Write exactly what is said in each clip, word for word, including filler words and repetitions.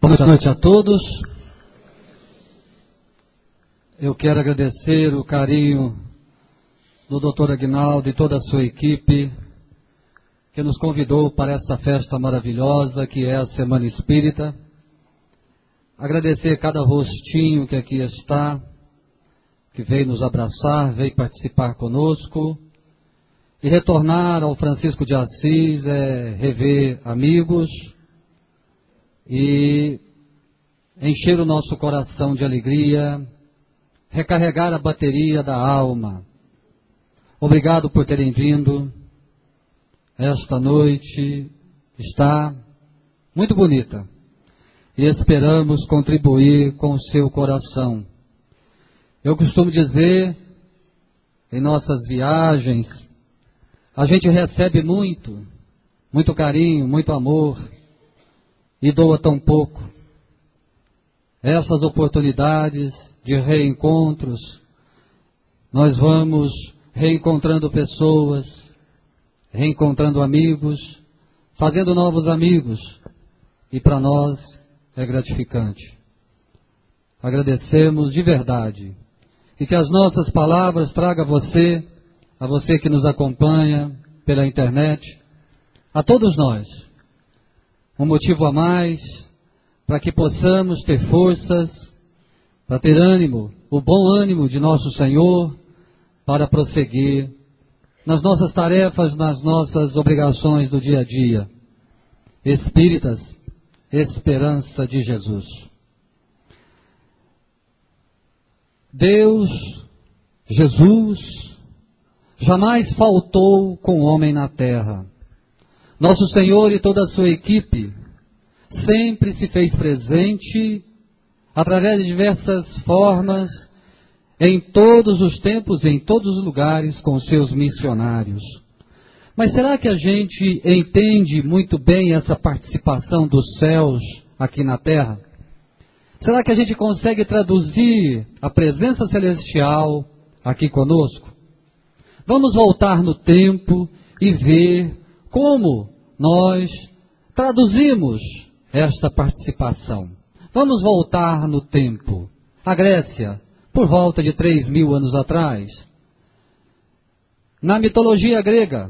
Boa noite a todos. Eu quero agradecer o carinho do doutor Aguinaldo e toda a sua equipe que nos convidou para esta festa maravilhosa que é a Semana Espírita. Agradecer cada rostinho que aqui está, que veio nos abraçar, veio participar conosco. E retornar ao Francisco de Assis é rever amigos e encher o nosso coração de alegria, recarregar a bateria da alma. Obrigado por terem vindo. Esta noite está muito bonita e esperamos contribuir com o seu coração. Eu costumo dizer, em nossas viagens, a gente recebe muito, muito carinho, muito amor e doa tão pouco. Essas oportunidades de reencontros, nós vamos reencontrando pessoas, reencontrando amigos, fazendo novos amigos, e para nós é gratificante. Agradecemos de verdade, e que as nossas palavras tragam a você, a você que nos acompanha pela internet, a todos nós, um motivo a mais para que possamos ter forças, para ter ânimo, o bom ânimo de nosso Senhor, para prosseguir nas nossas tarefas, nas nossas obrigações do dia a dia. Espíritas, esperança de Jesus. Deus, Jesus, jamais faltou com o homem na terra. Nosso Senhor e toda a sua equipe sempre se fez presente através de diversas formas, em todos os tempos, em todos os lugares, com os seus missionários. Mas será que a gente entende muito bem essa participação dos céus aqui na terra? Será que a gente consegue traduzir a presença celestial aqui conosco? Vamos voltar no tempo e ver como nós traduzimos esta participação. Vamos voltar no tempo. A Grécia, por volta de três mil anos atrás. Na mitologia grega,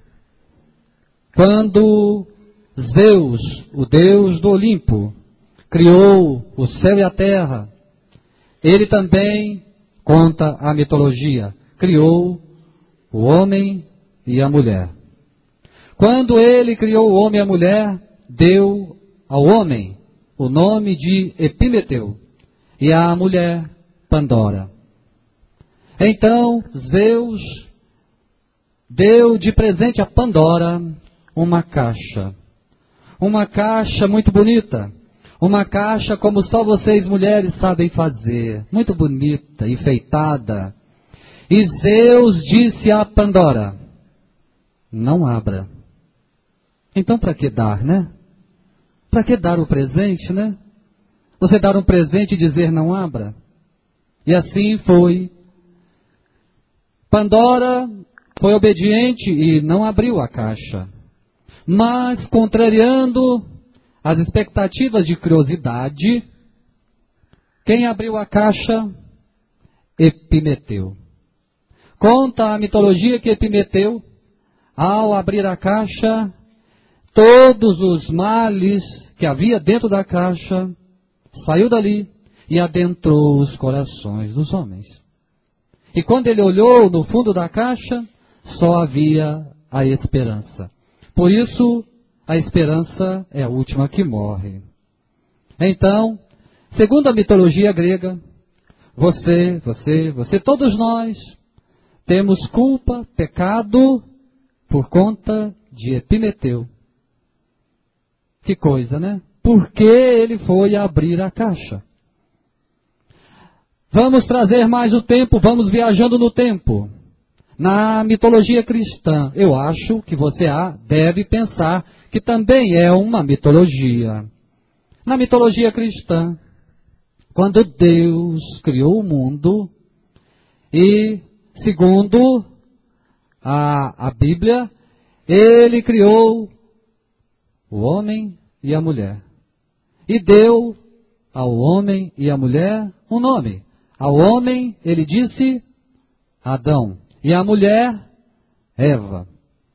quando Zeus, o deus do Olimpo, criou o céu e a terra, ele também, conta a mitologia, criou o homem e a mulher. Quando ele criou o homem e a mulher, deu ao homem o nome de Epimeteu e à mulher Pandora. Então Zeus deu de presente a Pandora uma caixa. Uma caixa muito bonita. Uma caixa como só vocês mulheres sabem fazer. Muito bonita, enfeitada. E Zeus disse a Pandora: não abra. Então para que dar, né? Para que dar o presente, né? Você dar um presente e dizer não abra? E assim foi. Pandora foi obediente e não abriu a caixa. Mas, contrariando as expectativas de curiosidade, quem abriu a caixa? Epimeteu. Conta a mitologia que Epimeteu, ao abrir a caixa, todos os males que havia dentro da caixa saiu dali e adentrou os corações dos homens. E quando ele olhou no fundo da caixa, só havia a esperança. Por isso, a esperança é a última que morre. Então, segundo a mitologia grega, você, você, você, todos nós, temos culpa, pecado, por conta de Epimeteu. Que coisa, né? Por que ele foi abrir a caixa? Vamos trazer mais o tempo, vamos viajando no tempo. Na mitologia cristã, eu acho que você deve pensar que também é uma mitologia. Na mitologia cristã, quando Deus criou o mundo, e segundo a, a Bíblia, Ele criou o homem e a mulher. e deu ao homem e à mulher um nome. Ao homem ele disse Adão, e à mulher Eva.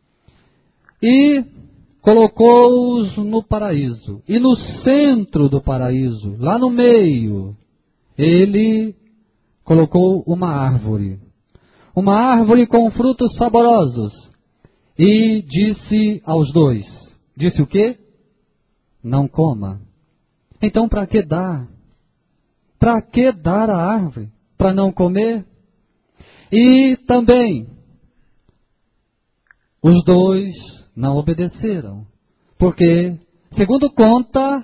E colocou-os no paraíso. E no centro do paraíso, lá no meio, ele colocou uma árvore. Uma árvore com frutos saborosos. E disse aos dois, disse o quê? Não coma. Então para que dar? Para que dar a árvore? Para não comer? E também, os dois não obedeceram. Porque, segundo conta,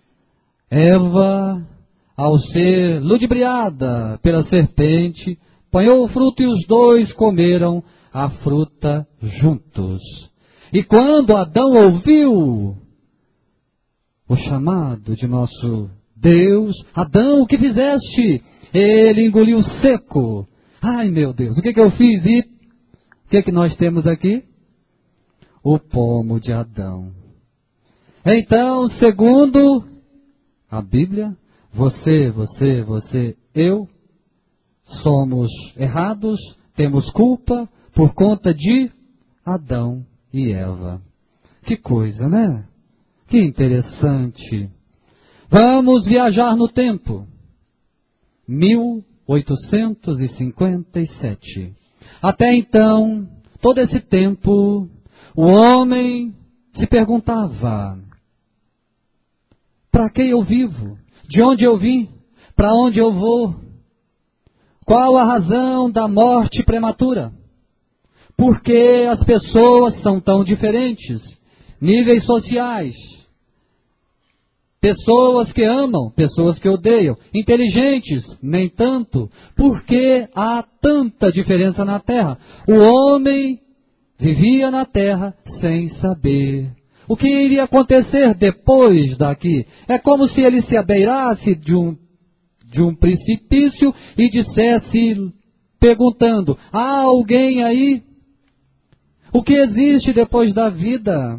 Eva, ao ser ludibriada pela serpente, apanhou o fruto e os dois comeram a fruta juntos. E quando Adão ouviu o chamado de nosso Deus, Adão, o que fizeste? Ele engoliu seco. Ai meu Deus, o que, que eu fiz? E o que, que nós temos aqui? O pomo de Adão. Então, segundo a Bíblia, você, você, você, eu, somos errados, temos culpa por conta de Adão e Eva. Que coisa, né? Que interessante. Vamos viajar no tempo. mil oitocentos e cinquenta e sete. Até então, todo esse tempo, o homem se perguntava: para que eu vivo? De onde eu vim? Para onde eu vou? Qual a razão da morte prematura? Por que as pessoas são tão diferentes? Níveis sociais. Pessoas que amam, pessoas que odeiam. Inteligentes, nem tanto. Por que há tanta diferença na Terra? O homem vivia na Terra sem saber o que iria acontecer depois daqui. É como se ele se abeirasse de um, de um precipício e dissesse, perguntando: há alguém aí? O que existe depois da vida?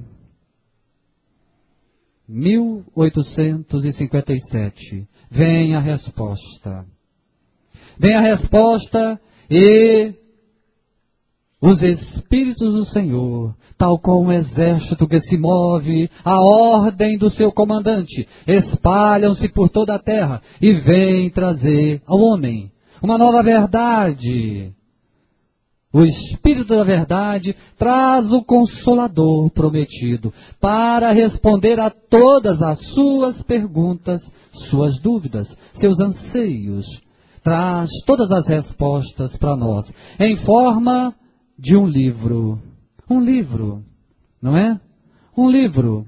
mil oitocentos e cinquenta e sete. Vem a resposta. Vem a resposta e os Espíritos do Senhor, tal como um exército que se move, a ordem do seu comandante, espalham-se por toda a terra e vêm trazer ao homem uma nova verdade. O Espírito da Verdade traz o Consolador prometido para responder a todas as suas perguntas, suas dúvidas, seus anseios. Traz todas as respostas para nós em forma de um livro. Um livro, não é? Um livro.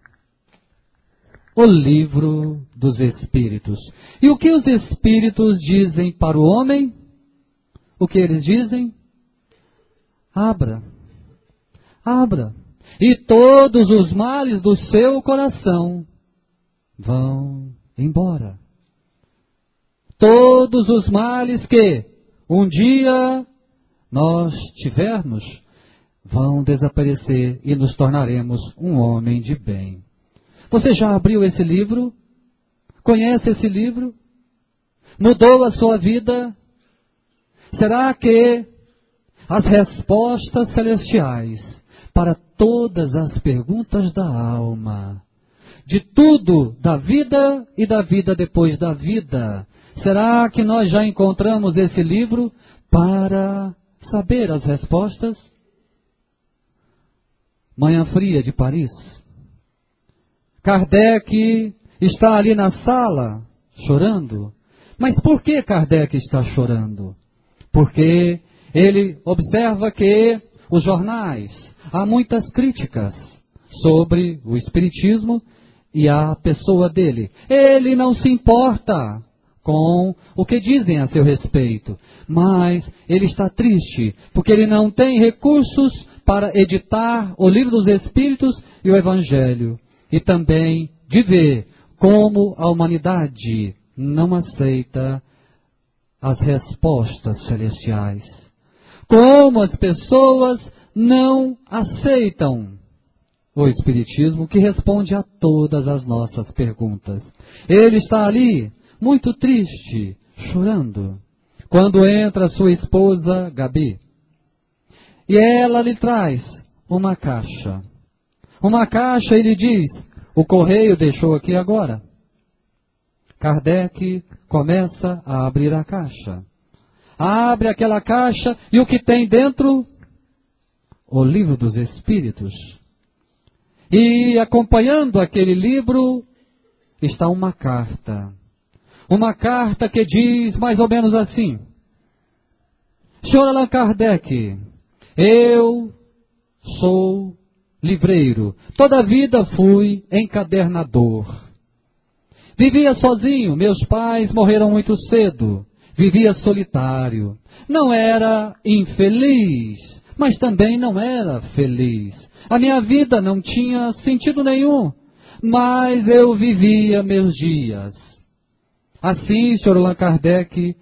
O livro dos Espíritos. E o que os Espíritos dizem para o homem? O que eles dizem? Abra, abra, e todos os males do seu coração vão embora. Todos os males que um dia nós tivermos vão desaparecer e nos tornaremos um homem de bem. Você já abriu esse livro? Conhece esse livro? Mudou a sua vida? Será que as respostas celestiais para todas as perguntas da alma, de tudo, da vida e da vida depois da vida, será que nós já encontramos esse livro para saber as respostas? Manhã Fria de Paris. Kardec está ali na sala chorando. Mas por que Kardec está chorando? Porque ele observa que os jornais, há muitas críticas sobre o Espiritismo e a pessoa dele. Ele não se importa com o que dizem a seu respeito, mas ele está triste, porque ele não tem recursos para editar o Livro dos Espíritos e o Evangelho, e também de ver como a humanidade não aceita as respostas celestiais. Como as pessoas não aceitam o Espiritismo, que responde a todas as nossas perguntas. Ele está ali, muito triste, chorando, quando entra sua esposa Gabi. E ela lhe traz uma caixa. Uma caixa e lhe diz, o correio deixou aqui agora. Kardec começa a abrir a caixa. Abre aquela caixa e o que tem dentro? O Livro dos Espíritos. E acompanhando aquele livro está uma carta. Uma carta que diz mais ou menos assim: Senhor Allan Kardec, eu sou livreiro. Toda a vida fui encadernador. Vivia sozinho, meus pais morreram muito cedo. Vivia solitário. Não era infeliz, mas também não era feliz. A minha vida não tinha sentido nenhum, mas eu vivia meus dias. Assim, senhor Allan Kardec,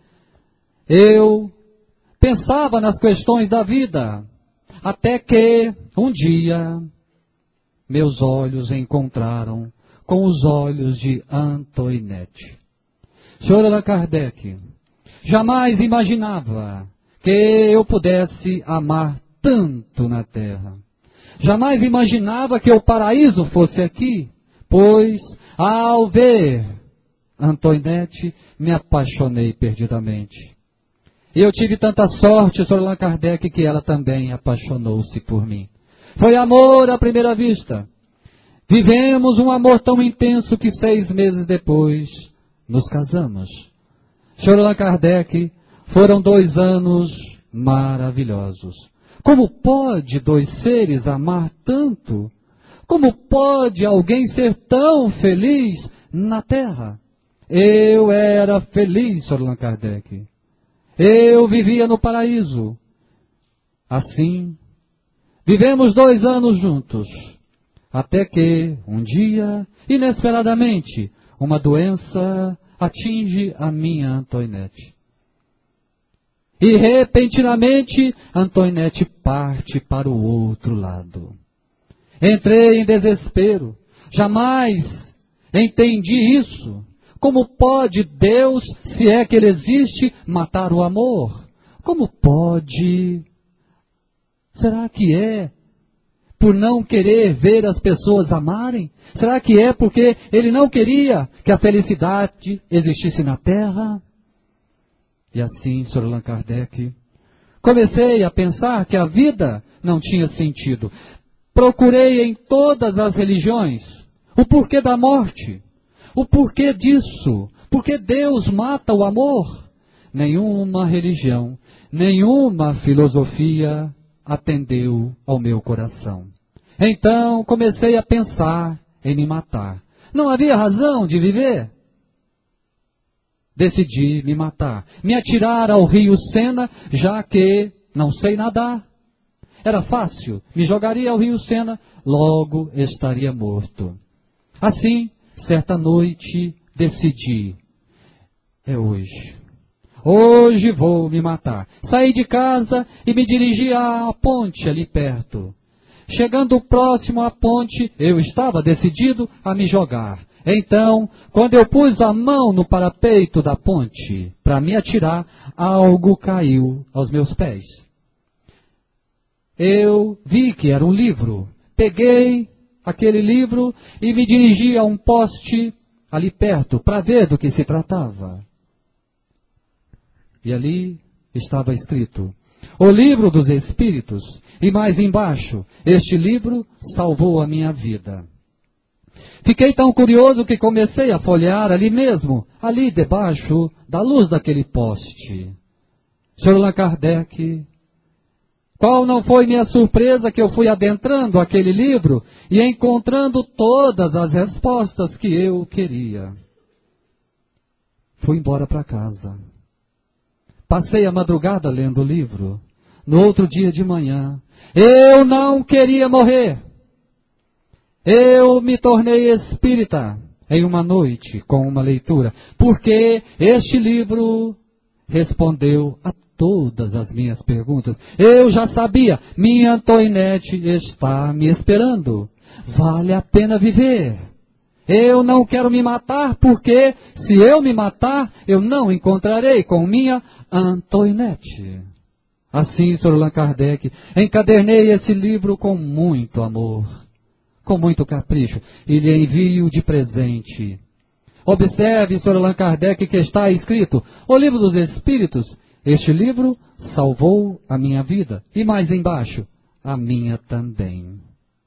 eu pensava nas questões da vida, até que um dia meus olhos encontraram com os olhos de Antoinette. Senhor Allan Kardec, jamais imaginava que eu pudesse amar tanto na terra. Jamais imaginava que o paraíso fosse aqui, pois ao ver Antoinette me apaixonei perdidamente. Eu tive tanta sorte, senhor Allan Kardec, que ela também apaixonou-se por mim. Foi amor à primeira vista. Vivemos um amor tão intenso que seis meses depois nos casamos. Senhor Allan Kardec, foram dois anos maravilhosos. Como pode dois seres amar tanto? Como pode alguém ser tão feliz na Terra? Eu era feliz, senhor Allan Kardec. Eu vivia no paraíso. Assim, vivemos dois anos juntos. Até que, um dia, inesperadamente, uma doença atinge a minha Antoinette. E repentinamente, Antoinette parte para o outro lado. Entrei em desespero. Jamais entendi isso. Como pode Deus, se é que Ele existe, matar o amor? Como pode? Será que é por não querer ver as pessoas amarem? Será que é porque Ele não queria que a felicidade existisse na Terra? E assim, senhor Allan Kardec, comecei a pensar que a vida não tinha sentido. Procurei em todas as religiões o porquê da morte, o porquê disso, porque Deus mata o amor. Nenhuma religião, nenhuma filosofia atendeu ao meu coração. Então comecei a pensar em me matar. Não havia razão de viver. Decidi me matar, me atirar ao rio Sena, já que não sei nadar. Era fácil, me jogaria ao rio Sena, logo estaria morto. Assim, certa noite, decidi, é hoje. Hoje vou me matar. Saí de casa e me dirigi à ponte ali perto. Chegando próximo à ponte, eu estava decidido a me jogar. Então, quando eu pus a mão no parapeito da ponte para me atirar, algo caiu aos meus pés. Eu vi que era um livro. Peguei aquele livro e me dirigi a um poste ali perto para ver do que se tratava. E ali estava escrito: O Livro dos Espíritos. E mais embaixo, este livro salvou a minha vida. Fiquei tão curioso que comecei a folhear ali mesmo, ali debaixo da luz daquele poste. senhor Allan Kardec, qual não foi minha surpresa que eu fui adentrando aquele livro e encontrando todas as respostas que eu queria. Fui embora para casa. Passei a madrugada lendo o livro. No outro dia de manhã, eu não queria morrer. Eu me tornei espírita em uma noite com uma leitura, porque este livro respondeu a todas as minhas perguntas. Eu já sabia, minha Antoinette está me esperando. vale a pena viver. Eu não quero me matar, porque se eu me matar, eu não encontrarei com minha Antoinette. Assim, senhor Allan Kardec, encadernei esse livro com muito amor, com muito capricho, e lhe envio de presente. Observe, senhor Allan Kardec, que está escrito, o Livro dos Espíritos. Este livro salvou a minha vida, e mais embaixo, a minha também.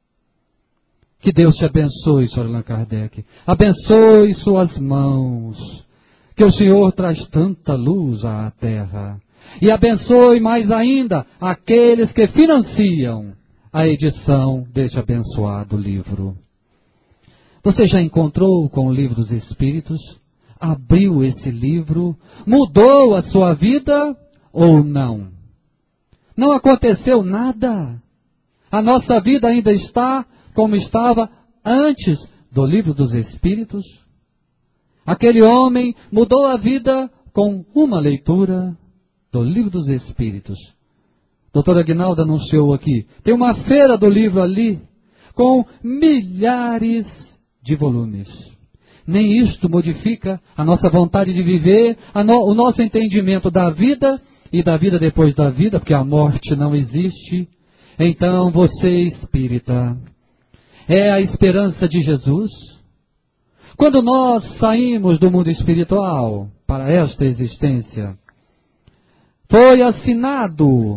Que Deus te abençoe, senhor Allan Kardec. Abençoe suas mãos, que o Senhor traz tanta luz à terra. E abençoe mais ainda aqueles que financiam a edição deste abençoado livro. Você já encontrou com o Livro dos Espíritos? Abriu esse livro? Mudou a sua vida ou não? Não aconteceu nada. A nossa vida ainda está como estava antes do Livro dos Espíritos. Aquele homem mudou a vida com uma leitura do Livro dos Espíritos. Doutor Aguinaldo anunciou aqui, tem uma feira do livro ali, com milhares de volumes. Nem isto modifica a nossa vontade de viver, a no, o nosso entendimento da vida e da vida depois da vida, porque a morte não existe. Então, você espírita, é a esperança de Jesus? Quando nós saímos do mundo espiritual para esta existência, foi assinado,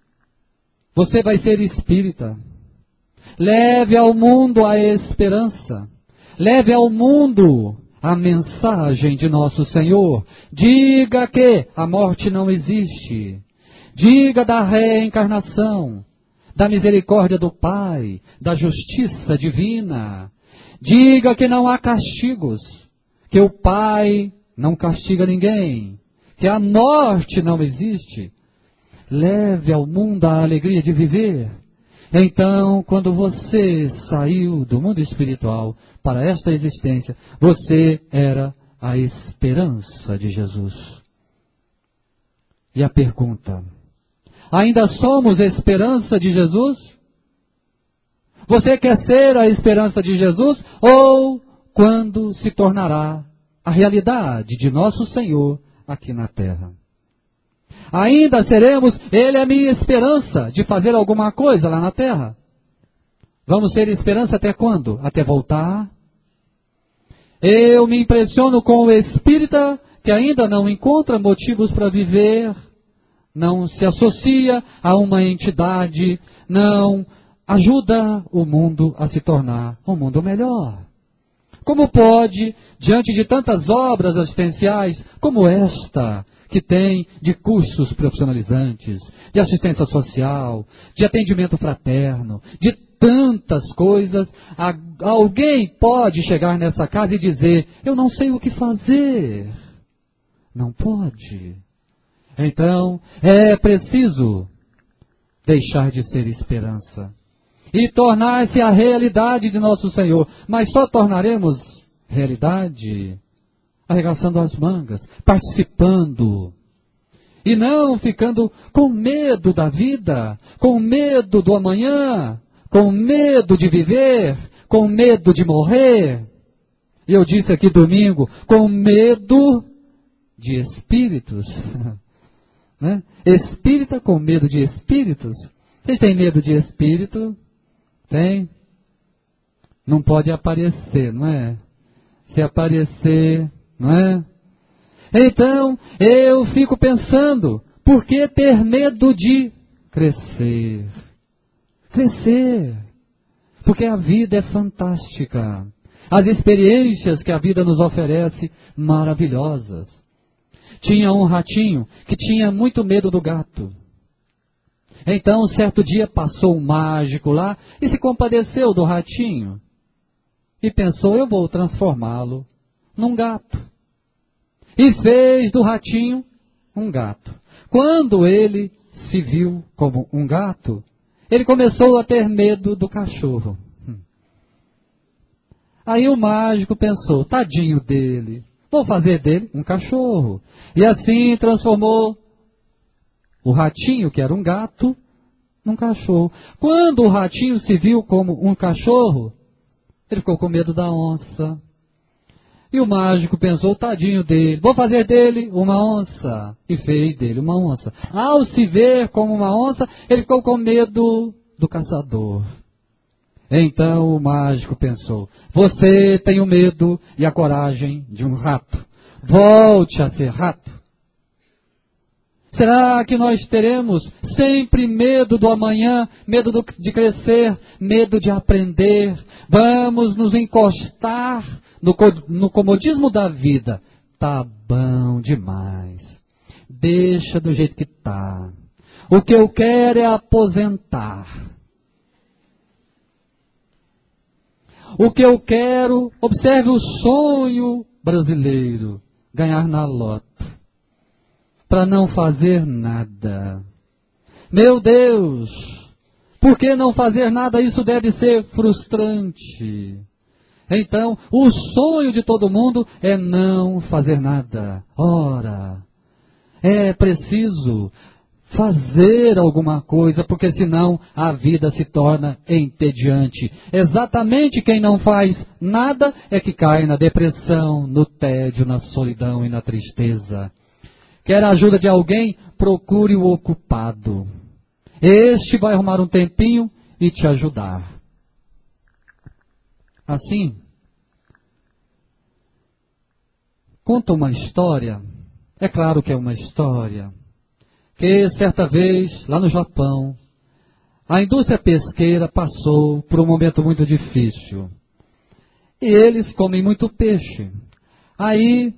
você vai ser espírita. Leve ao mundo a esperança. Leve ao mundo a mensagem de nosso Senhor. Diga que a morte não existe. Diga da reencarnação, da misericórdia do Pai, da justiça divina. Diga que não há castigos, que o Pai não castiga ninguém, que a morte não existe. Leve ao mundo a alegria de viver. Então, quando você saiu do mundo espiritual para esta existência, você era a esperança de Jesus. E a pergunta, ainda somos a esperança de Jesus? Você quer ser a esperança de Jesus? Ou quando se tornará a realidade de nosso Senhor aqui na terra? Ainda seremos, Ele é a minha esperança de fazer alguma coisa lá na terra. Vamos ter esperança até quando? Até voltar? Eu me impressiono com o espírita que ainda não encontra motivos para viver, não se associa a uma entidade, não ajuda o mundo a se tornar um mundo melhor. Como pode, diante de tantas obras assistenciais como esta, que tem de cursos profissionalizantes, de assistência social, de atendimento fraterno, de tantas coisas, alguém pode chegar nessa casa e dizer, eu não sei o que fazer. Não pode. Então, é preciso deixar de ser esperança e tornar-se a realidade de nosso Senhor. Mas só tornaremos realidade arregaçando as mangas, participando, e não ficando com medo da vida, com medo do amanhã, com medo de viver, com medo de morrer. E eu disse aqui domingo, com medo de espíritos. Né? Espírita com medo de espíritos. Vocês têm medo de espírito? Tem? Não pode aparecer, não é? Se aparecer, não é? Então, eu fico pensando, por que ter medo de crescer? Crescer. Porque a vida é fantástica. As experiências que a vida nos oferece, maravilhosas. Tinha um ratinho que tinha muito medo do gato. Então, certo dia, passou um mágico lá e se compadeceu do ratinho. E pensou, eu vou transformá-lo num gato. E fez do ratinho um gato. Quando ele se viu como um gato, ele começou a ter medo do cachorro. Aí o mágico pensou, tadinho dele, vou fazer dele um cachorro. E assim transformou o ratinho, que era um gato, num cachorro. Quando o ratinho se viu como um cachorro, ele ficou com medo da onça. E o mágico pensou, tadinho dele, vou fazer dele uma onça. E fez dele uma onça. Ao se ver como uma onça, ele ficou com medo do caçador. Então o mágico pensou, você tem o medo e a coragem de um rato. Volte a ser rato. Será que nós teremos sempre medo do amanhã, medo do, de crescer, medo de aprender? Vamos nos encostar no, no comodismo da vida. Tá bom demais. Deixa do jeito que tá. O que eu quero é aposentar. O que eu quero, observe o sonho brasileiro, ganhar na loto. Para não fazer nada. Meu Deus, por que não fazer nada? Isso deve ser frustrante. Então, o sonho de todo mundo é não fazer nada. Ora, é preciso fazer alguma coisa, porque senão a vida se torna entediante. Exatamente quem não faz nada é que cai na depressão, no tédio, na solidão e na tristeza. Quer a ajuda de alguém? Procure o ocupado. Este vai arrumar um tempinho e te ajudar. Assim, conta uma história, é claro que é uma história, que certa vez, lá no Japão, a indústria pesqueira passou por um momento muito difícil. E eles comem muito peixe. Aí,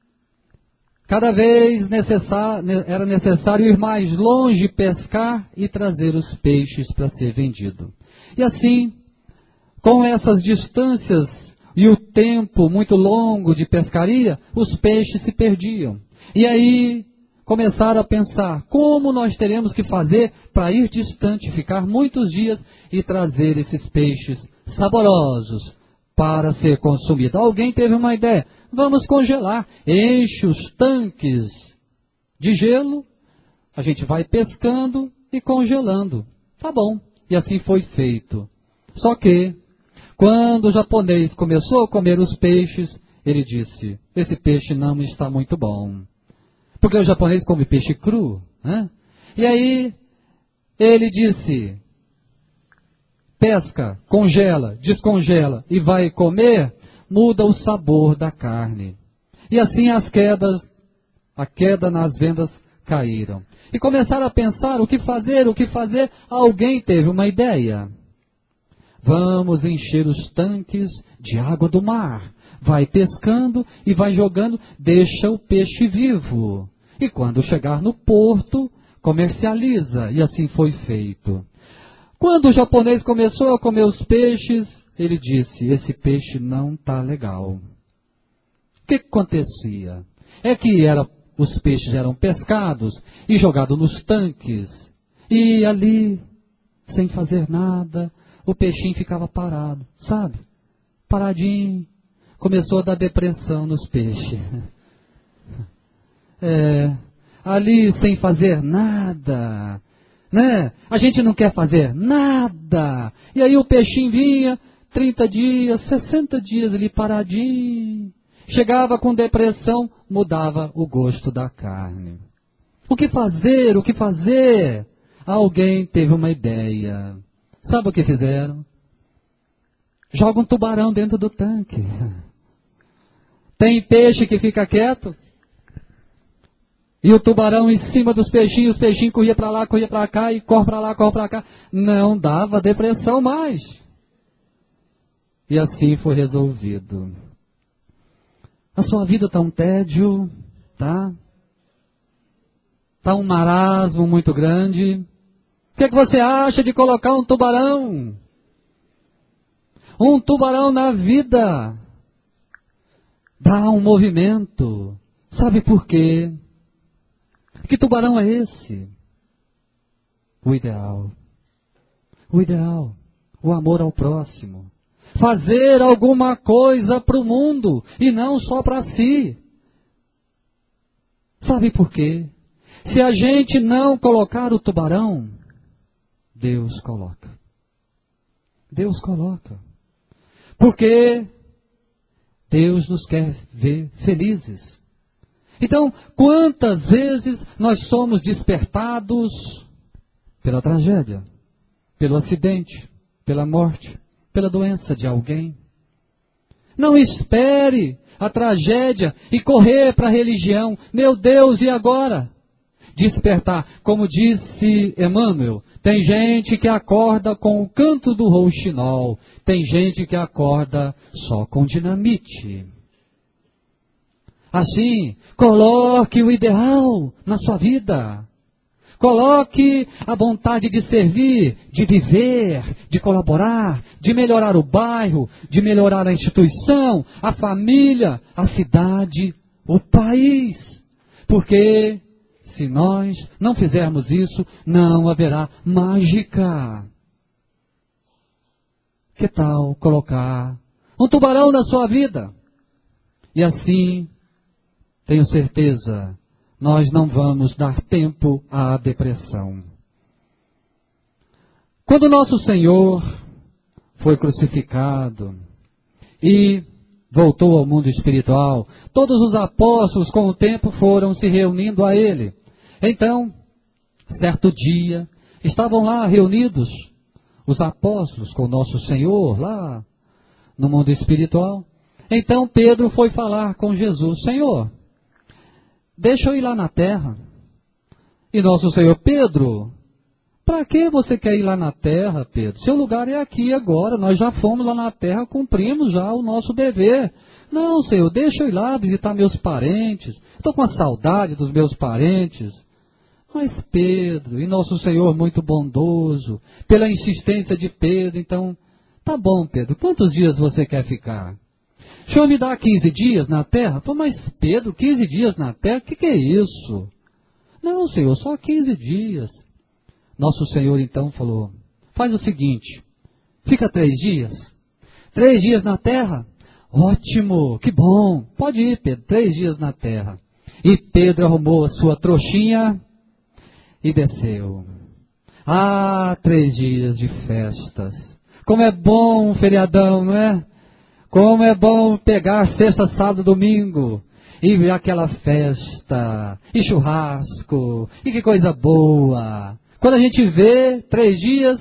cada vez necessário, era necessário ir mais longe, pescar e trazer os peixes para ser vendido. E assim, com essas distâncias e o tempo muito longo de pescaria, os peixes se perdiam. E aí começaram a pensar, como nós teremos que fazer para ir distante, ficar muitos dias e trazer esses peixes saborosos para ser consumido. Alguém teve uma ideia, vamos congelar, enche os tanques de gelo, a gente vai pescando e congelando. Tá bom, e assim foi feito. Só que, quando o japonês começou a comer os peixes, ele disse, esse peixe não está muito bom. Porque o japonês come peixe cru, né? E aí, ele disse, pesca, congela, descongela e vai comer, muda o sabor da carne. E assim as quedas, a queda nas vendas caíram. E começaram a pensar o que fazer, o que fazer. Alguém teve uma ideia. Vamos encher os tanques de água do mar. Vai pescando e vai jogando, deixa o peixe vivo. E quando chegar no porto, comercializa. E assim foi feito. Quando o japonês começou a comer os peixes, ele disse, esse peixe não está legal. O que, que acontecia? É que era, os peixes eram pescados e jogados nos tanques. E ali, sem fazer nada, o peixinho ficava parado, sabe? Paradinho. Começou a dar depressão nos peixes. É, ali sem fazer nada, né? A gente não quer fazer nada. E aí o peixinho vinha, trinta dias, sessenta dias ali paradinho. Chegava com depressão, mudava o gosto da carne. O que fazer? O que fazer? Alguém teve uma ideia. Sabe o que fizeram? Joga um tubarão dentro do tanque. Tem peixe que fica quieto. E o tubarão em cima dos peixinhos, os peixinhos corria para lá, corria para cá, e corre para lá, corre para cá. Não dava depressão mais. E assim foi resolvido. A sua vida está um tédio, tá? Está um marasmo muito grande. O que, é que você acha de colocar um tubarão? Um tubarão na vida. Dá um movimento. Sabe por quê? Que tubarão é esse? O ideal. O ideal. O amor ao próximo. Fazer alguma coisa para o mundo e não só para si. Sabe por quê? Se a gente não colocar o tubarão Deus coloca. Deus coloca. Porque Deus nos quer ver felizes. Então, quantas vezes nós somos despertados pela tragédia, pelo acidente, pela morte, pela doença de alguém? Não espere a tragédia e correr para a religião. Meu Deus, e agora? Despertar. Como disse Emmanuel, tem gente que acorda com o canto do rouxinol, tem gente que acorda só com dinamite. Assim, coloque o ideal na sua vida. Coloque a vontade de servir, de viver, de colaborar, de melhorar o bairro, de melhorar a instituição, a família, a cidade, o país. Porque se nós não fizermos isso, não haverá mágica. Que tal colocar um tubarão na sua vida? E assim, tenho certeza, nós não vamos dar tempo à depressão. Quando nosso Senhor foi crucificado e voltou ao mundo espiritual, todos os apóstolos com o tempo foram se reunindo a Ele. Então, certo dia, estavam lá reunidos os apóstolos com nosso Senhor, lá no mundo espiritual. Então Pedro foi falar com Jesus: Senhor, deixa eu ir lá na terra. E nosso Senhor: Pedro, para que você quer ir lá na terra, Pedro? Seu lugar é aqui agora, nós já fomos lá na terra, cumprimos já o nosso dever. Não, Senhor, deixa eu ir lá visitar meus parentes, estou com a saudade dos meus parentes. Mas Pedro, e nosso Senhor muito bondoso, pela insistência de Pedro, então, tá bom, Pedro, quantos dias você quer ficar? O Senhor me dá quinze dias na terra? Pô, mas Pedro, quinze dias na terra? O que, que é isso? Não, Senhor, só quinze dias. Nosso Senhor então falou: faz o seguinte, fica três dias. Três dias na terra? Ótimo, que bom. Pode ir, Pedro, três dias na terra. E Pedro arrumou a sua trouxinha e desceu. Ah, três dias de festas. Como é bom um feriadão, não é? Como é bom pegar sexta, sábado, domingo e ver aquela festa, e churrasco, e que coisa boa. Quando a gente vê, três dias,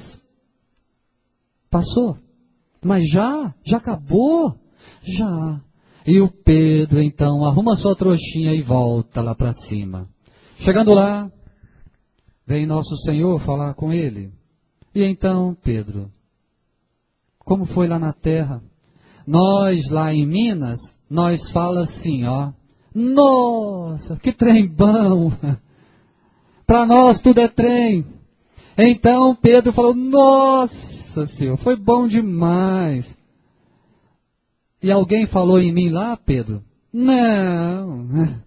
passou. Mas já, já acabou, já. E o Pedro, então, arruma sua trouxinha e volta lá para cima. Chegando lá, vem nosso Senhor falar com ele. E então, Pedro, como foi lá na terra? Nós, lá em Minas, nós fala assim, ó. Nossa, que trem bom! Para nós tudo é trem. Então Pedro falou: nossa, Senhor, foi bom demais. E alguém falou em mim lá, Pedro? Não,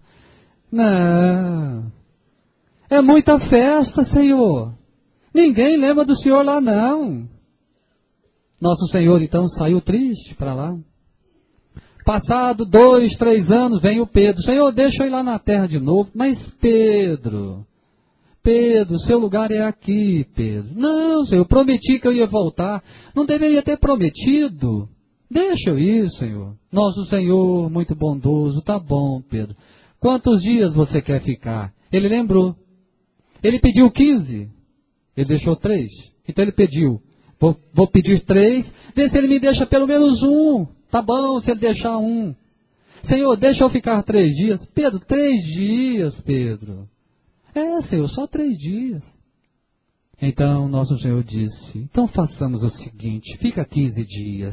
não. É muita festa, Senhor. Ninguém lembra do Senhor lá, não. Nosso Senhor, então, saiu triste para lá. Passado dois, três anos, vem o Pedro. Senhor, deixa eu ir lá na terra de novo. Mas Pedro, Pedro, seu lugar é aqui, Pedro. Não, Senhor, eu prometi que eu ia voltar. Não deveria ter prometido. Deixa eu ir, Senhor. Nosso Senhor, muito bondoso. Tá bom, Pedro. Quantos dias você quer ficar? Ele lembrou. Ele pediu quinze. Ele deixou três. Então ele pediu. Vou, vou pedir três. Vê se ele me deixa pelo menos um. Tá bom se ele deixar um. Senhor, deixa eu ficar três dias. Pedro, três dias, Pedro. É, Senhor, só três dias. Então nosso Senhor disse: então façamos o seguinte, fica quinze dias.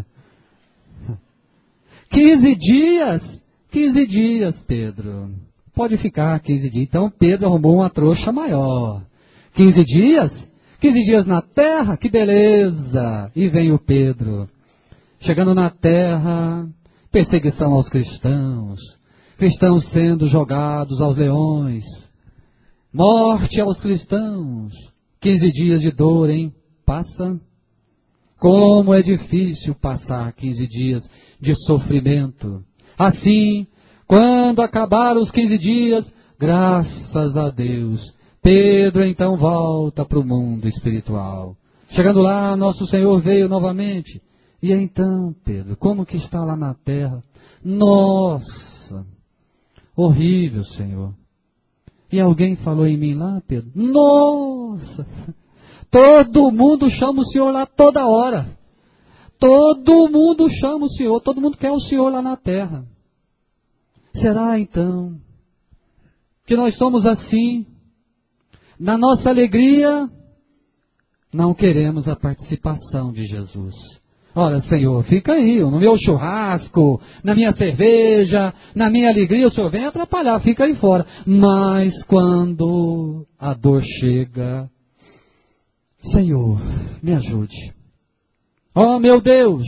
quinze dias? quinze dias, Pedro. Pode ficar quinze dias. Então Pedro arrumou uma trouxa maior. quinze dias? quinze dias na terra? Que beleza! E vem o Pedro. Chegando na terra, perseguição aos cristãos. Cristãos sendo jogados aos leões. Morte aos cristãos. quinze dias de dor, hein? Passa. Como é difícil passar quinze dias de sofrimento. Assim, quando acabaram os quinze dias, graças a Deus, Pedro então volta para o mundo espiritual. Chegando lá, nosso Senhor veio novamente. E então, Pedro, como que está lá na terra? Nossa, horrível, Senhor. E alguém falou em mim lá, Pedro? Nossa, todo mundo chama o Senhor lá toda hora. Todo mundo chama o Senhor, todo mundo quer o Senhor lá na terra. Será então que nós somos assim? Na nossa alegria, não queremos a participação de Jesus. Ora, Senhor, fica aí, no meu churrasco, na minha cerveja, na minha alegria, o Senhor vem atrapalhar, fica aí fora. Mas quando a dor chega, Senhor, me ajude. Oh, meu Deus!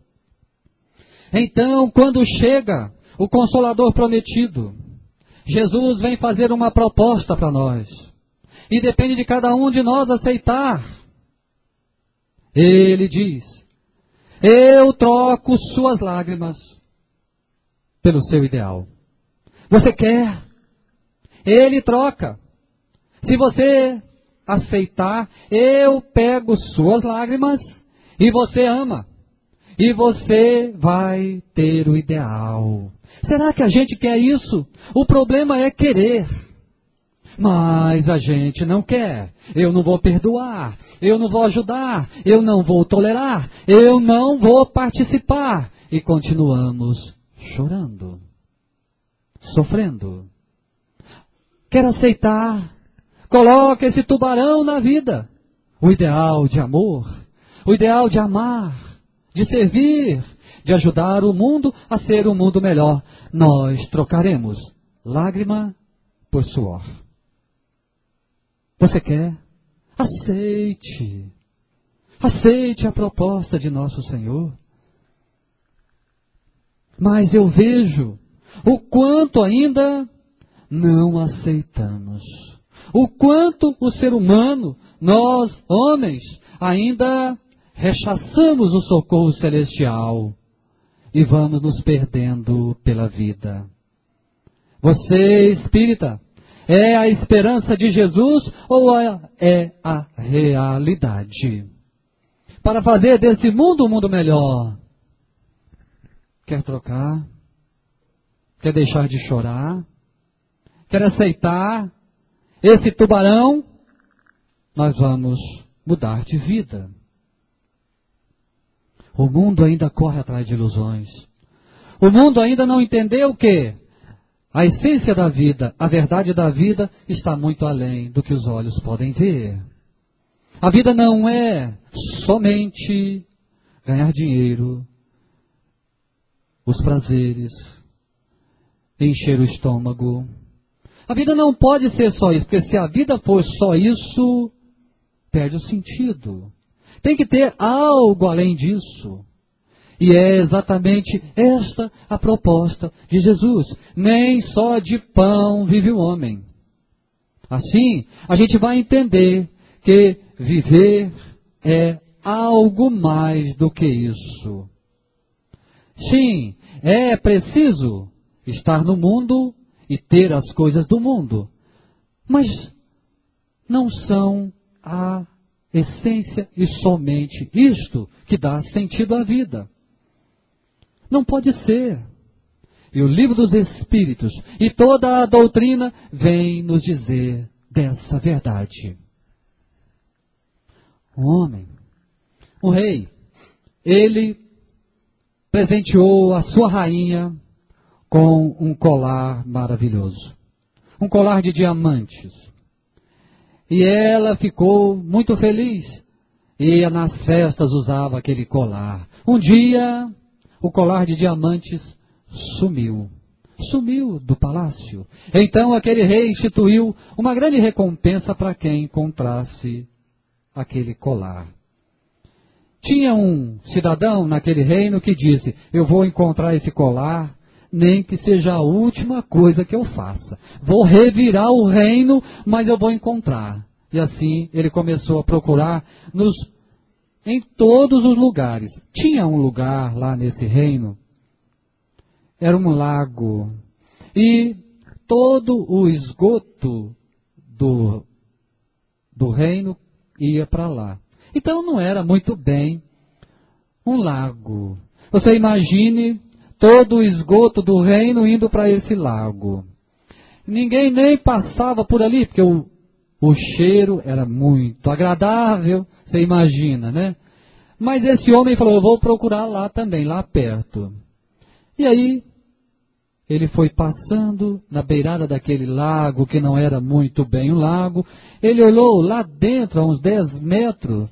Então, quando chega o Consolador prometido, Jesus vem fazer uma proposta para nós. E depende de cada um de nós aceitar. Ele diz: eu troco suas lágrimas pelo seu ideal. Você quer? Ele troca. Se você aceitar, eu pego suas lágrimas e você ama. E você vai ter o ideal. Será que a gente quer isso? O problema é querer. Mas a gente não quer. Eu não vou perdoar. Eu não vou ajudar. Eu não vou tolerar. Eu não vou participar. E continuamos chorando, sofrendo. Quer aceitar? Coloca esse tubarão na vida. O ideal de amor. O ideal de amar. De servir. De ajudar o mundo a ser um mundo melhor. Nós trocaremos lágrima por suor. Você quer? Aceite. Aceite a proposta de nosso Senhor. Mas eu vejo o quanto ainda não aceitamos. O quanto o ser humano, nós, homens, ainda rechaçamos o socorro celestial e vamos nos perdendo pela vida. Você, espírita, é a esperança de Jesus ou é a realidade? Para fazer desse mundo um mundo melhor. Quer trocar? Quer deixar de chorar? Quer aceitar esse tubarão? Nós vamos mudar de vida. O mundo ainda corre atrás de ilusões. O mundo ainda não entendeu o quê? A essência da vida, a verdade da vida está muito além do que os olhos podem ver. A vida não é somente ganhar dinheiro, os prazeres, encher o estômago. A vida não pode ser só isso, porque se a vida for só isso, perde o sentido. Tem que ter algo além disso. E é exatamente esta a proposta de Jesus. Nem só de pão vive o homem. Assim, a gente vai entender que viver é algo mais do que isso. Sim, é preciso estar no mundo e ter as coisas do mundo. Mas não são a essência e somente isto que dá sentido à vida. Não pode ser. E o livro dos Espíritos e toda a doutrina vem nos dizer dessa verdade. Um homem, um rei, ele presenteou a sua rainha com um colar maravilhoso. Um colar de diamantes. E ela ficou muito feliz. E nas festas usava aquele colar. Um dia, o colar de diamantes sumiu. Sumiu do palácio. Então aquele rei instituiu uma grande recompensa para quem encontrasse aquele colar. Tinha um cidadão naquele reino que disse: eu vou encontrar esse colar, nem que seja a última coisa que eu faça. Vou revirar o reino, mas eu vou encontrar. E assim ele começou a procurar nos em todos os lugares. Tinha um lugar lá nesse reino, era um lago, e todo o esgoto do do reino ia para lá. Então não era muito bem um lago. Você imagine todo o esgoto do reino indo para esse lago. Ninguém nem passava por ali, porque o, o cheiro era muito agradável, você imagina, né? Mas esse homem falou, eu vou procurar lá também, lá perto. E aí, ele foi passando na beirada daquele lago, que não era muito bem um lago. Ele olhou lá dentro, a uns dez metros,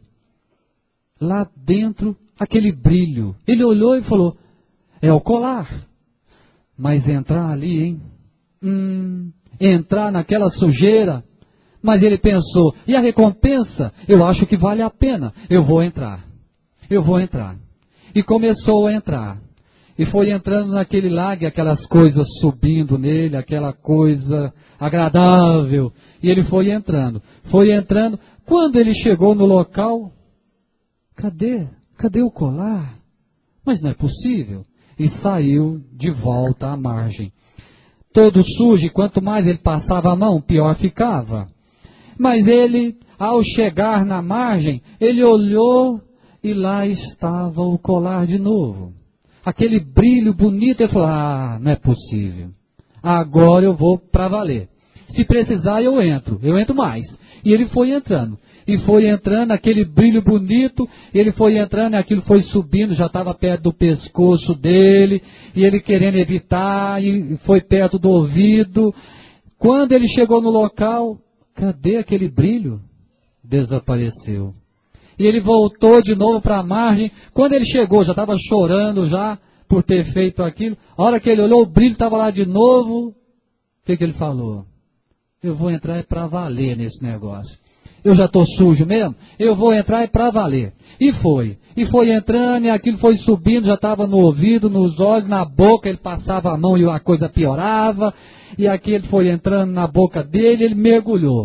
lá dentro, aquele brilho. Ele olhou e falou, é o colar. Mas entrar ali, hein? Hum, entrar naquela sujeira. Mas ele pensou, e a recompensa? Eu acho que vale a pena. Eu vou entrar. Eu vou entrar. E começou a entrar. E foi entrando naquele lago, aquelas coisas subindo nele, aquela coisa agradável. E ele foi entrando. Foi entrando. Quando ele chegou no local, cadê? Cadê o colar? Mas não é possível. E saiu de volta à margem. Todo sujo, e quanto mais ele passava a mão, pior ficava. Mas ele, ao chegar na margem, ele olhou e lá estava o colar de novo. Aquele brilho bonito, ele falou, ah, não é possível. Agora eu vou para valer. Se precisar, eu entro. Eu entro mais. E ele foi entrando. E foi entrando, aquele brilho bonito, ele foi entrando e aquilo foi subindo, já estava perto do pescoço dele, e ele querendo evitar, e foi perto do ouvido. Quando ele chegou no local, cadê aquele brilho? Desapareceu. E ele voltou de novo para a margem. Quando ele chegou, já estava chorando já por ter feito aquilo. A hora que ele olhou, o brilho estava lá de novo. O que, que ele falou? Eu vou entrar é para valer nesse negócio. Eu já estou sujo mesmo, eu vou entrar é para valer. E foi. E foi entrando, e aquilo foi subindo, já estava no ouvido, nos olhos, na boca, ele passava a mão e a coisa piorava. E aquilo foi entrando na boca dele, ele mergulhou.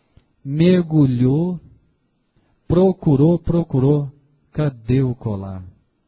Mergulhou, procurou, procurou. Cadê o colar?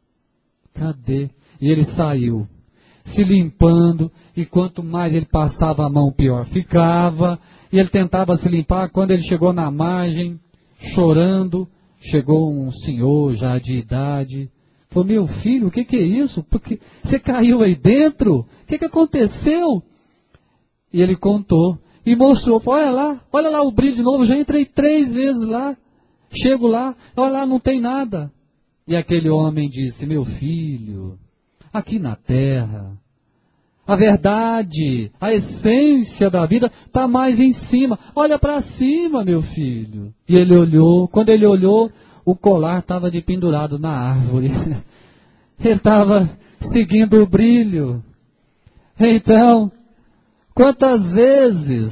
Cadê? E ele saiu, se limpando, e quanto mais ele passava a mão, pior ficava. E ele tentava se limpar. Quando ele chegou na margem, chorando, chegou um senhor já de idade. Falou, meu filho, o que, que é isso? Porque você caiu aí dentro? O que, que aconteceu? E ele contou. E mostrou, falou, olha lá, olha lá o brilho de novo. Já entrei três vezes lá. Chego lá, olha lá, não tem nada. E aquele homem disse, meu filho, aqui na terra, a verdade, a essência da vida está mais em cima. Olha para cima, meu filho. E ele olhou. Quando ele olhou, o colar estava de pendurado na árvore. Ele estava seguindo o brilho. Então, quantas vezes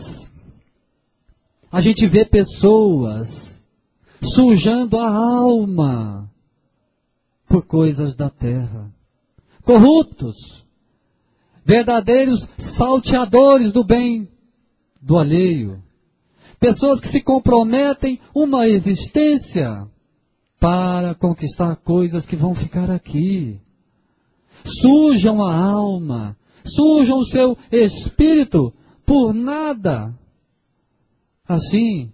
a gente vê pessoas sujando a alma por coisas da terra, corruptos, verdadeiros salteadores do bem do alheio. Pessoas que se comprometem uma existência para conquistar coisas que vão ficar aqui. Sujam a alma, sujam o seu espírito por nada. Assim,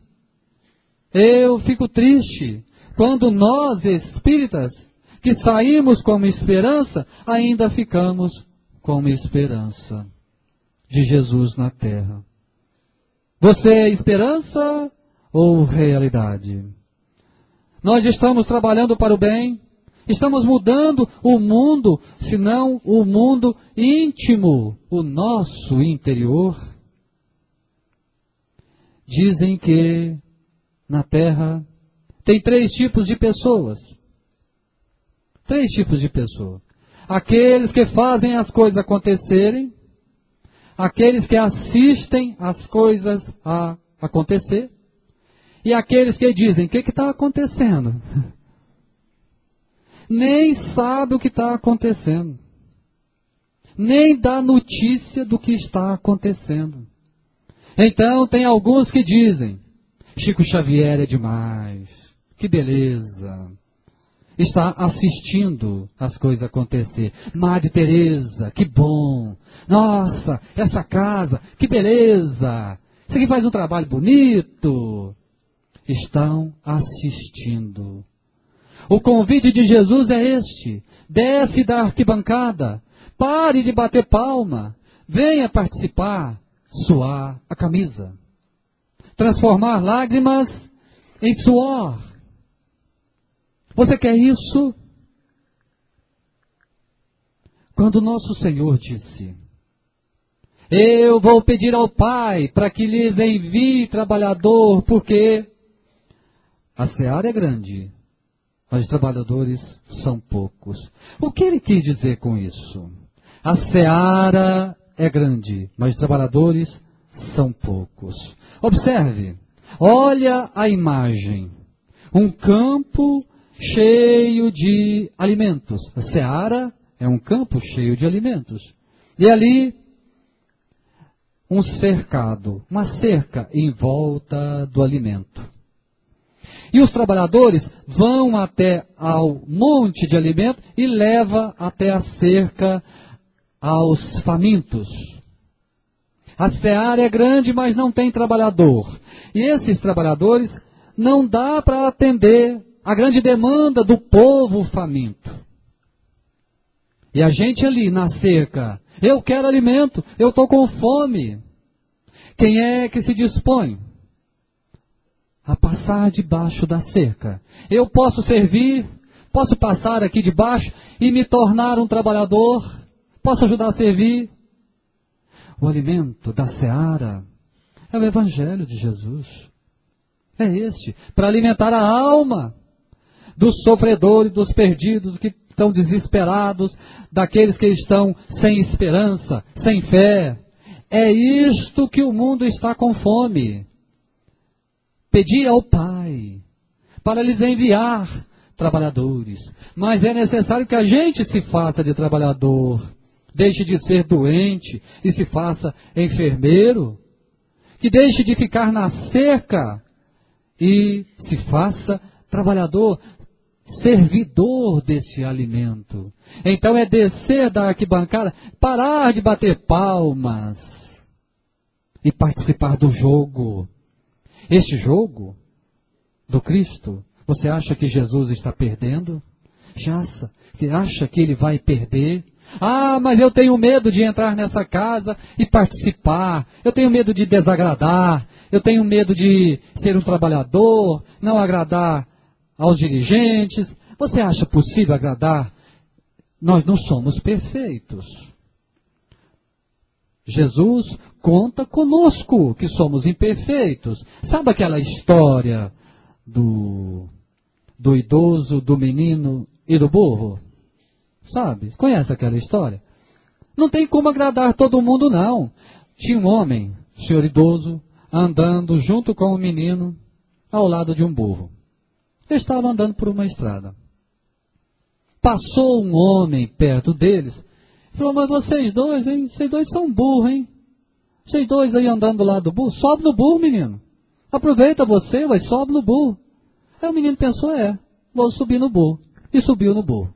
eu fico triste quando nós espíritas, que saímos como esperança, ainda ficamos como esperança de Jesus na terra. Você é esperança ou realidade? Nós estamos trabalhando para o bem, estamos mudando o mundo, senão o mundo íntimo, o nosso interior. Dizem que na terra tem três tipos de pessoas. Três tipos de pessoas. Aqueles que fazem as coisas acontecerem, aqueles que assistem as coisas a acontecer, e aqueles que dizem, o que está acontecendo? Nem sabe o que está acontecendo. Nem dá notícia do que está acontecendo. Então tem alguns que dizem, Chico Xavier é demais, que beleza. Está assistindo as coisas acontecer. Madre Teresa, que bom. Nossa, essa casa, que beleza. Isso aqui faz um trabalho bonito. estão assistindo. O convite de Jesus é este: desce da arquibancada, pare de bater palma, venha participar, suar a camisa, transformar lágrimas em suor. Você quer isso? Quando nosso Senhor disse: eu vou pedir ao Pai para que lhes envie trabalhador, porque a seara é grande, mas os trabalhadores são poucos. O que ele quis dizer com isso? A seara é grande, mas os trabalhadores são poucos. Observe, olha a imagem. Um campo cheio de alimentos. A seara é um campo cheio de alimentos. E ali, um cercado, uma cerca em volta do alimento. E os trabalhadores vão até ao monte de alimento e levam até a cerca aos famintos. A seara é grande, mas não tem trabalhador. E esses trabalhadores não dá para atender a grande demanda do povo faminto. E a gente ali na cerca: eu quero alimento, eu estou com fome. Quem é que se dispõe a passar debaixo da cerca? Eu posso servir, posso passar aqui debaixo e me tornar um trabalhador, posso ajudar a servir. O alimento da seara é o Evangelho de Jesus. É este, para alimentar a alma dos sofredores, dos perdidos, que estão desesperados, daqueles que estão sem esperança, sem fé. É isto que o mundo está com fome. Pedi ao Pai para lhes enviar trabalhadores, mas é necessário que a gente se faça de trabalhador, deixe de ser doente e se faça enfermeiro, que deixe de ficar na cerca e se faça trabalhador, servidor desse alimento. Então é descer da arquibancada, parar de bater palmas e participar do jogo. Este jogo do Cristo, você acha que Jesus está perdendo? Acha, acha que ele vai perder? Ah, mas eu tenho medo de entrar nessa casa e participar. Eu tenho medo de desagradar. Eu tenho medo de ser um trabalhador, não agradar aos dirigentes. Você acha possível agradar? Nós não somos perfeitos. Jesus conta conosco que somos imperfeitos. Sabe aquela história do, do idoso, do menino e do burro? Sabe? Conhece aquela história? Não tem como agradar todo mundo, não. Tinha um homem, senhor idoso, andando junto com um menino ao lado de um burro. Ele estava andando por uma estrada. Passou um homem perto deles. Falou: mas vocês dois, hein? Vocês dois são burros, hein? Vocês dois aí andando do lado do burro, sobe no burro, menino. Aproveita você, vai, sobe no burro. Aí o menino pensou: é, vou subir no burro. E subiu no burro.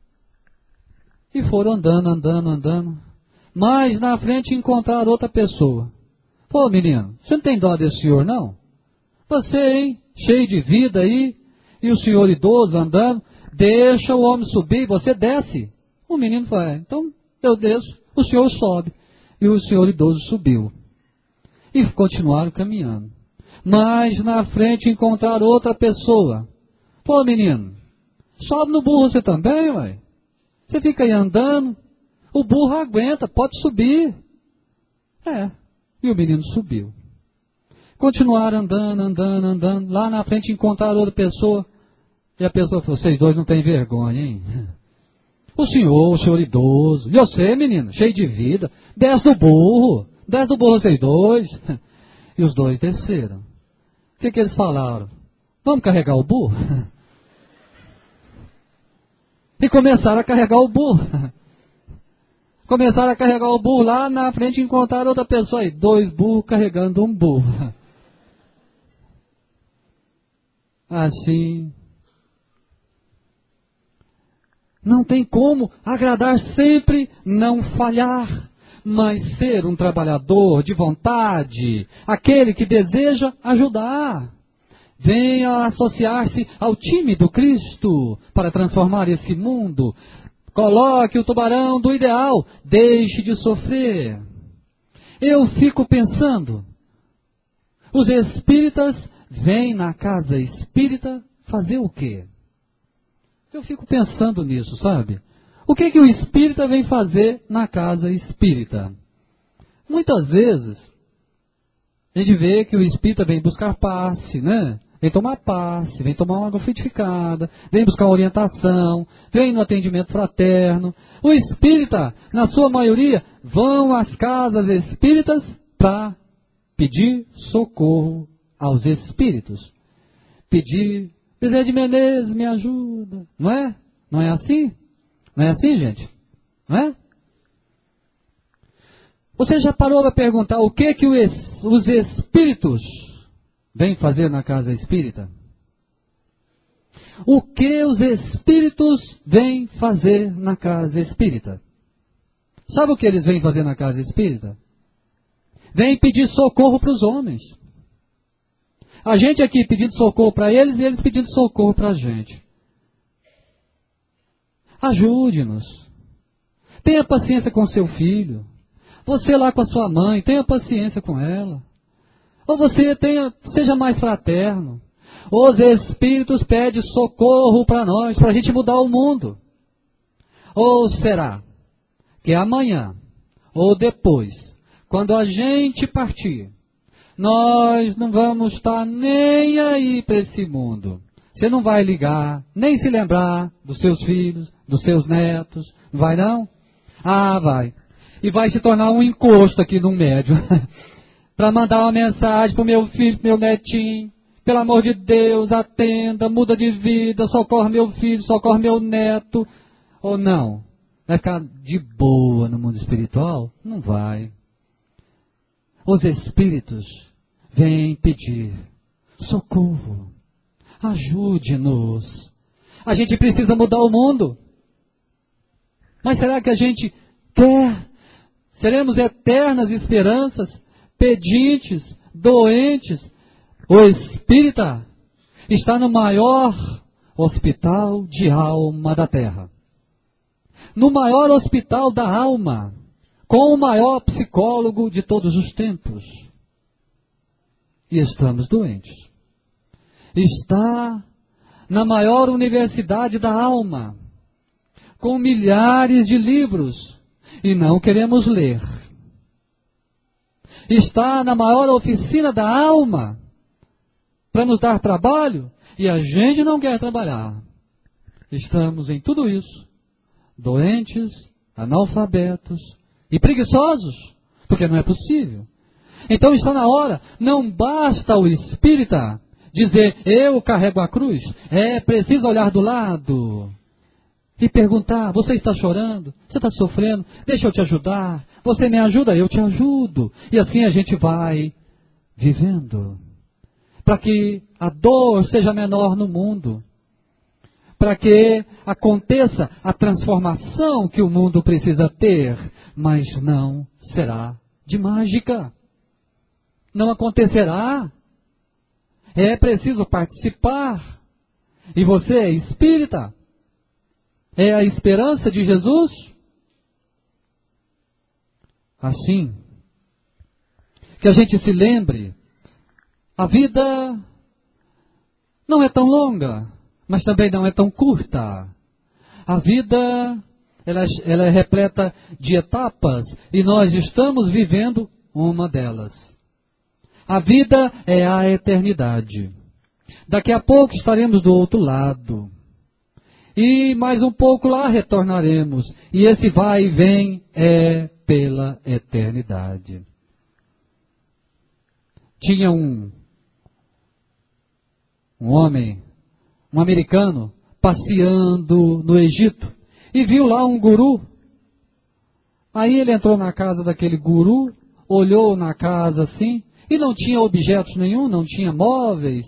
E foram andando, andando, andando. Mas na frente encontraram outra pessoa. Pô, menino, você não tem dó desse senhor, não? Você, hein? Cheio de vida aí. E o senhor idoso andando. Deixa o homem subir, você desce. O menino falou: é, então eu desço, o senhor sobe. E o senhor idoso subiu. E continuaram caminhando. Mas na frente encontraram outra pessoa. Pô, menino, sobe no burro você também, ué. Você fica aí andando, o burro aguenta, pode subir. É, e o menino subiu. Continuaram andando, andando, andando. Lá na frente encontraram outra pessoa. E a pessoa falou: vocês dois não têm vergonha, hein? O senhor, o senhor idoso, e você, menino, cheio de vida, desce do burro, desce do burro vocês dois. E os dois desceram. O que, que eles falaram? Vamos carregar o burro? E começaram a carregar o burro. Começaram a carregar o burro, lá na frente encontraram outra pessoa aí, dois burros carregando um burro. Assim, não tem como agradar sempre, não falhar, mas ser um trabalhador de vontade, aquele que deseja ajudar. venha associar-se ao time do Cristo para transformar esse mundo. Coloque o tubarão do ideal, deixe de sofrer. Eu fico pensando, os espíritas vêm na casa espírita fazer o quê? Eu fico pensando nisso, sabe? O que que o espírita vem fazer na casa espírita? Muitas vezes, a gente vê que o espírita vem buscar passe, né? Vem tomar passe, vem tomar uma água frutificada, vem buscar orientação, vem no atendimento fraterno. O espírita, na sua maioria, vão às casas espíritas para pedir socorro aos espíritos. Pedir, Bezerra de Menezes, me ajuda. Não é? Não é assim? Não é assim, gente? Não é? Você já parou para perguntar o que que os espíritos vêm fazer na casa espírita? O que os espíritos vêm fazer na casa espírita? Sabe o que eles vêm fazer na casa espírita? Vêm pedir socorro para os homens. A gente aqui pedindo socorro para eles e eles pedindo socorro para a gente. Ajude-nos. Tenha paciência com seu filho. Você lá com a sua mãe, tenha paciência com ela. Ou você tenha, seja mais fraterno. Os espíritos pedem socorro para nós, para a gente mudar o mundo. Ou será que amanhã, ou depois, quando a gente partir, nós não vamos estar nem aí para esse mundo. Você não vai ligar, nem se lembrar dos seus filhos, dos seus netos. Não vai não? Ah, vai. E vai se tornar um encosto aqui no médio. Para mandar uma mensagem para o meu filho, pro meu netinho. Pelo amor de Deus, atenda, muda de vida, socorre meu filho, socorre meu neto. Ou não? Vai ficar de boa no mundo espiritual? Não vai. Os espíritos vêm pedir socorro. Ajude-nos. A gente precisa mudar o mundo. Mas será que a gente quer? Seremos eternas esperanças, pedintes, doentes. O espírita está no maior hospital de alma da terra. No maior hospital da alma, com o maior psicólogo de todos os tempos. E estamos doentes. Está na maior universidade da alma, com milhares de livros, e não queremos ler. Está na maior oficina da alma, para nos dar trabalho, e a gente não quer trabalhar. Estamos em tudo isso, doentes, analfabetos e preguiçosos, porque não é possível. Então está na hora, não basta o espírita dizer, eu carrego a cruz, é preciso olhar do lado e perguntar, você está chorando? Você está sofrendo? Deixa eu te ajudar. Você me ajuda? Eu te ajudo. E assim a gente vai vivendo. Para que a dor seja menor no mundo. Para que aconteça a transformação que o mundo precisa ter. Mas não será de mágica. Não acontecerá. É preciso participar. E você é espírita? É a esperança de Jesus? Assim, que a gente se lembre, a vida não é tão longa, mas também não é tão curta. A vida, ela, ela é repleta de etapas e nós estamos vivendo uma delas. A vida é a eternidade. Daqui a pouco estaremos do outro lado. E mais um pouco lá retornaremos. E esse vai e vem é pela eternidade. Tinha um, um homem, um americano, passeando no Egito. E viu lá um guru. Aí ele entrou na casa daquele guru, olhou na casa assim, e não tinha objetos nenhum, não tinha móveis.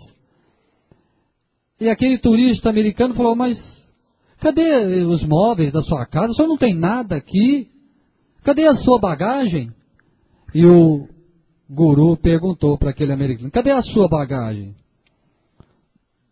E aquele turista americano falou, mas cadê os móveis da sua casa? O senhor não tem nada aqui? Cadê a sua bagagem? E o guru perguntou para aquele americano, cadê a sua bagagem?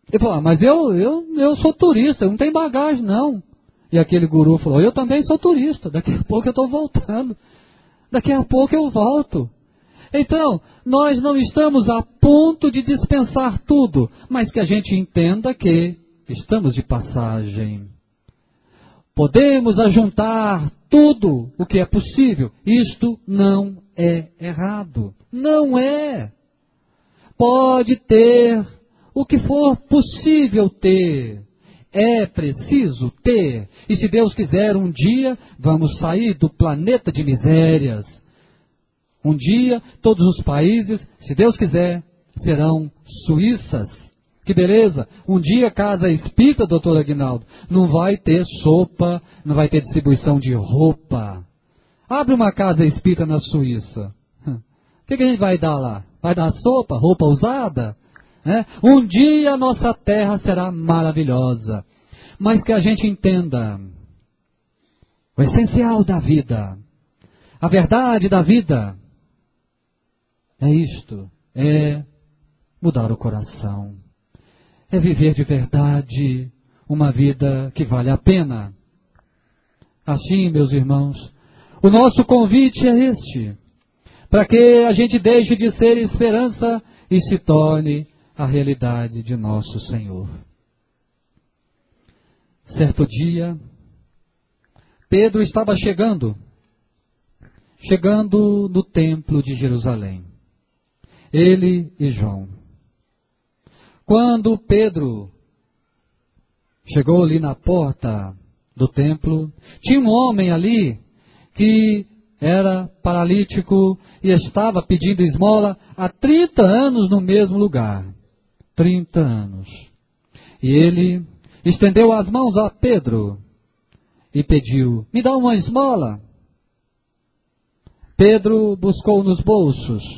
Ele falou, ah, mas eu, eu, eu sou turista, eu não tenho bagagem não. E aquele guru falou, eu também sou turista, daqui a pouco eu estou voltando. Daqui a pouco eu volto. Então, nós não estamos a ponto de dispensar tudo, mas que a gente entenda que estamos de passagem. Podemos ajuntar tudo o que é possível. Isto não é errado. Não é. Pode ter o que for possível ter. É preciso ter. E se Deus quiser, um dia vamos sair do planeta de misérias. Um dia, todos os países, se Deus quiser, serão Suíças. Que beleza! Um dia, casa espírita, doutor Aguinaldo, não vai ter sopa, não vai ter distribuição de roupa. Abre uma casa espírita na Suíça. O que, que a gente vai dar lá? Vai dar sopa, roupa usada? Né? Um dia a nossa terra será maravilhosa. Mas que a gente entenda o essencial da vida, a verdade da vida, é isto, é mudar o coração, é viver de verdade uma vida que vale a pena. Assim, meus irmãos, o nosso convite é este, para que a gente deixe de ser esperança e se torne a realidade de nosso Senhor. Certo dia, Pedro estava chegando, chegando no templo de Jerusalém. Ele e João. Quando Pedro chegou ali na porta do templo, tinha um homem ali que era paralítico e estava pedindo esmola há trinta anos no mesmo lugar. trinta anos. E ele estendeu as mãos a Pedro e pediu, me dá uma esmola. Pedro buscou nos bolsos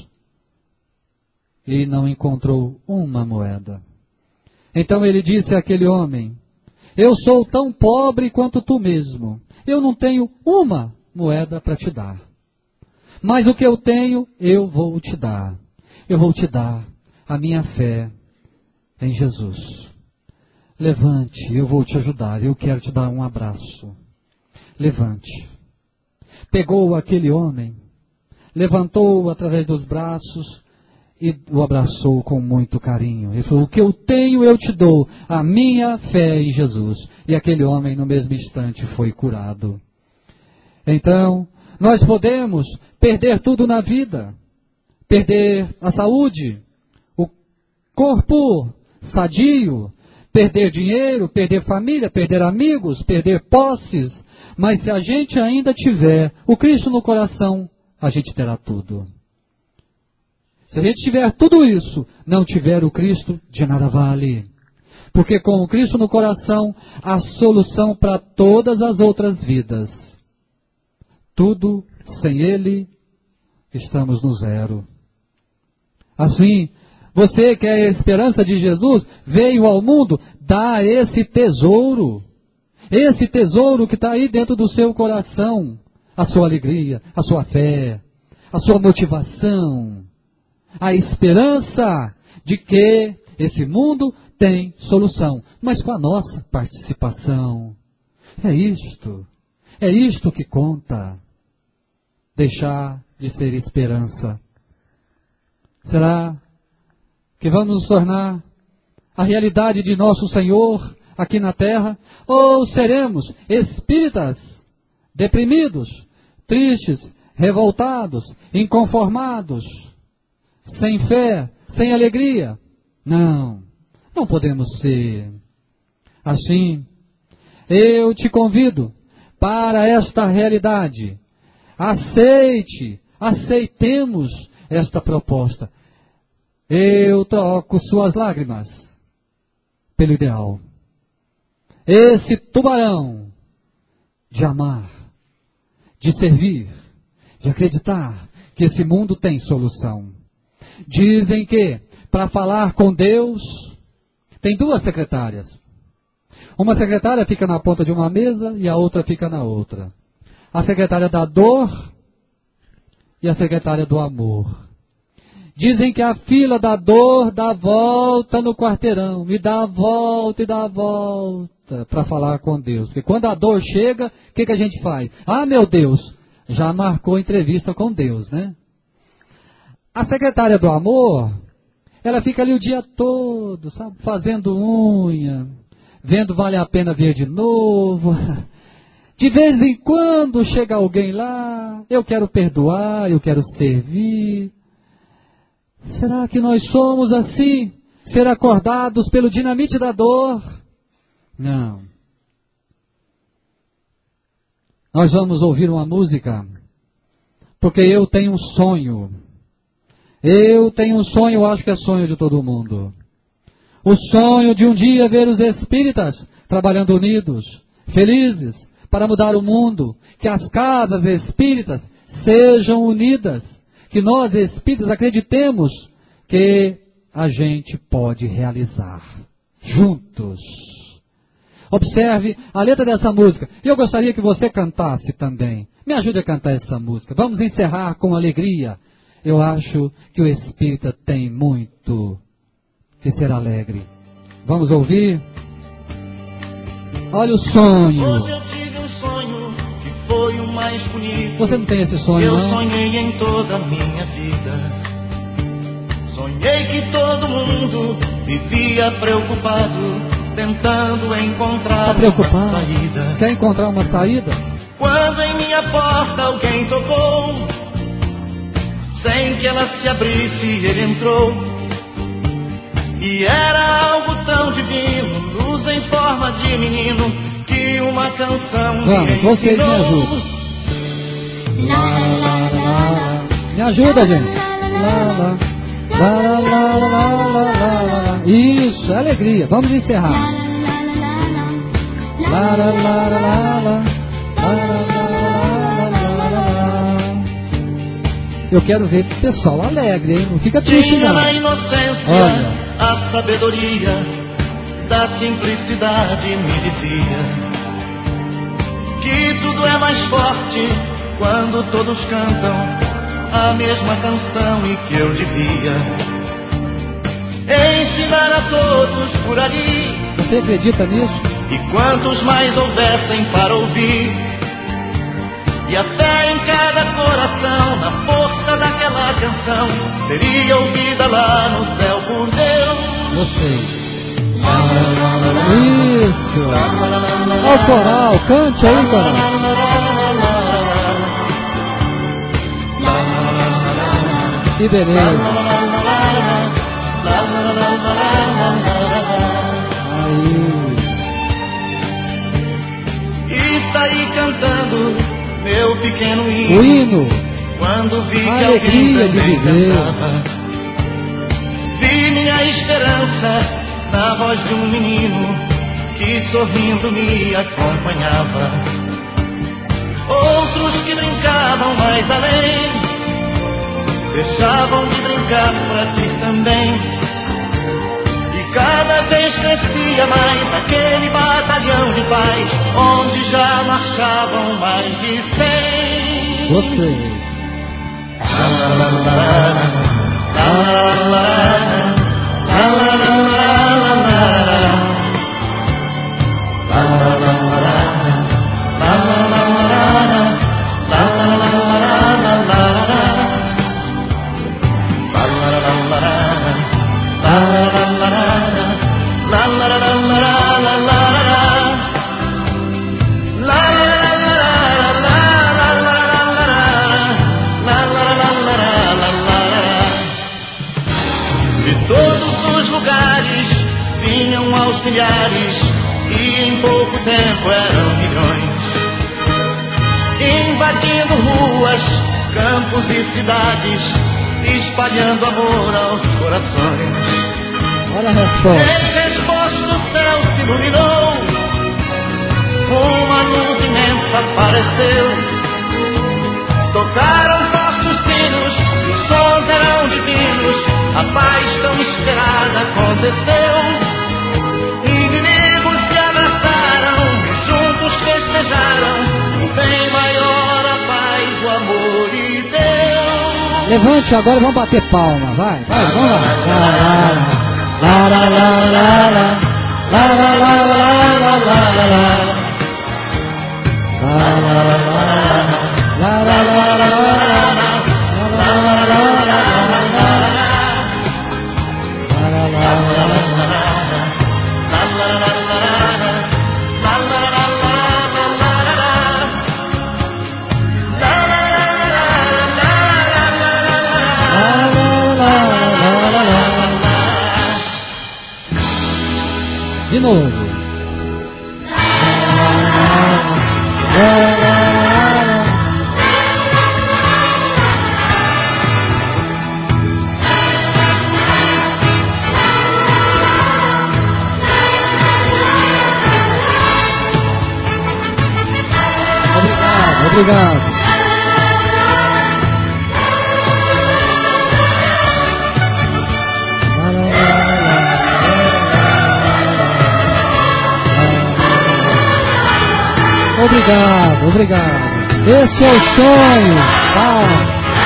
e não encontrou uma moeda. Então ele disse àquele homem, eu sou tão pobre quanto tu mesmo. Eu não tenho uma moeda para te dar. Mas o que eu tenho, eu vou te dar. Eu vou te dar a minha fé em Jesus. Levante, eu vou te ajudar. Eu quero te dar um abraço. Levante. Pegou aquele homem, levantou-o através dos braços e o abraçou com muito carinho. Ele falou, o que eu tenho eu te dou, a minha fé em Jesus. E aquele homem no mesmo instante foi curado. Então, nós podemos perder tudo na vida. Perder a saúde, o corpo sadio, perder dinheiro, perder família, perder amigos, perder posses. Mas se a gente ainda tiver o Cristo no coração, a gente terá tudo. Se a gente tiver tudo isso, não tiver o Cristo, de nada vale. Porque com o Cristo no coração, há solução para todas as outras vidas. Tudo sem Ele, estamos no zero. Assim, você que é a esperança de Jesus, veio ao mundo, dá esse tesouro. Esse tesouro que está aí dentro do seu coração. A sua alegria, a sua fé, a sua motivação. A esperança de que esse mundo tem solução, mas com a nossa participação. É isto, é isto que conta. Deixar de ser esperança. Será que vamos nos tornar a realidade de nosso Senhor aqui na terra? Ou seremos espíritas, deprimidos, tristes, revoltados, inconformados, sem fé, sem alegria? Não, não podemos ser. Assim, eu te convido para esta realidade. Aceite, aceitemos esta proposta. Eu troco suas lágrimas pelo ideal. Esse tubarão de amar, de servir, de acreditar que esse mundo tem solução. Dizem que para falar com Deus tem duas secretárias. Uma secretária fica na ponta de uma mesa e a outra fica na outra. A secretária da dor e a secretária do amor. Dizem que a fila da dor dá volta no quarteirão, e dá a volta e dá a volta para falar com Deus. Porque quando a dor chega, o que, que a gente faz? Ah, meu Deus, já marcou entrevista com Deus, né? A secretária do amor, ela fica ali o dia todo, sabe, fazendo unha, vendo vale a pena ver de novo. De vez em quando chega alguém lá, eu quero perdoar, eu quero servir. Será que nós somos assim, ser acordados pelo dinamite da dor? Não. Nós vamos ouvir uma música, porque eu tenho um sonho. Eu tenho um sonho, eu acho que é sonho de todo mundo. O sonho de um dia ver os espíritas trabalhando unidos, felizes, para mudar o mundo, que as casas espíritas sejam unidas, que nós espíritas acreditemos que a gente pode realizar juntos. Observe a letra dessa música. E eu gostaria que você cantasse também. Me ajude a cantar essa música. Vamos encerrar com alegria. Eu acho que o espírita tem muito que ser alegre. Vamos ouvir? Olha o sonho. Hoje eu tive um sonho que foi o mais bonito. Você não tem esse sonho, eu não? Eu sonhei em toda a minha vida. Sonhei que todo mundo vivia preocupado, tentando encontrar tá preocupado? uma saída. Quer encontrar uma saída? Quando em minha porta alguém tocou, sem que ela se abrisse, ele entrou. E era algo tão divino, luz em forma de menino, que uma canção Vamos, me vocês me ensinou. ajudam. Lá, lá, lá, lá. Me ajuda, gente. Lá, lá. Lá, lá, lá, lá, lá, lá, lá. Isso, é alegria. Vamos encerrar. Lá, lá, lá, lá, lá, lá. Lá, lá, lá, lá, lá, lá. Eu quero ver o pessoal alegre, hein? Não fica triste, Tinha não. na inocência Olha. a sabedoria da simplicidade, me dizia que tudo é mais forte quando todos cantam a mesma canção, e que eu devia ensinar a todos por ali. Você acredita nisso? E quantos mais houvessem para ouvir, e a fé em cada coração, na força daquela canção, seria ouvida lá no céu por Deus. Vocês. Isso. Olha o coral, cante aí, coral. Que beleza. Aí. E saí cantando meu pequeno hino, O hino. quando vi que A alguém alegria de também viver. cantava. Vi minha esperança na voz de um menino que sorrindo me acompanhava. Outros que brincavam mais além deixavam de brincar pra ti também. E cada vez crescia mais aquele batalhão de paz, onde já marchavam mais de cem. Vocês. Milhares, e em pouco tempo eram milhões, invadindo ruas, campos e cidades, espalhando amor aos corações. Olha a resposta. Em resposta o céu se iluminou, uma luz imensa apareceu. Tocaram fortes sinos, os sons eram divinos, a paz tão esperada aconteceu. Inimigos se abraçaram e juntos festejaram, o bem maior, a paz, o amor e Deus. Levante agora e vamos bater palma. Vai, vai, vamos lá. Lá, lá, lá, lá, lá, lá, lá, lá, lá, lá, lá, lá, lá, lá. De novo. Obrigado, obrigado. Obrigado, obrigado. Esse é o sonho. Ah.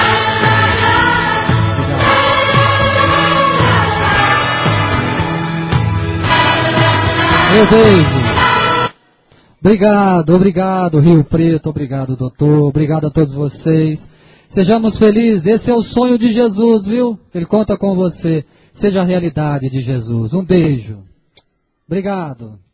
Obrigado. Meu beijo. Obrigado, obrigado, Rio Preto. Obrigado, doutor. Obrigado a todos vocês. Sejamos felizes. Esse é o sonho de Jesus, viu? Ele conta com você. Seja a realidade de Jesus. Um beijo. Obrigado.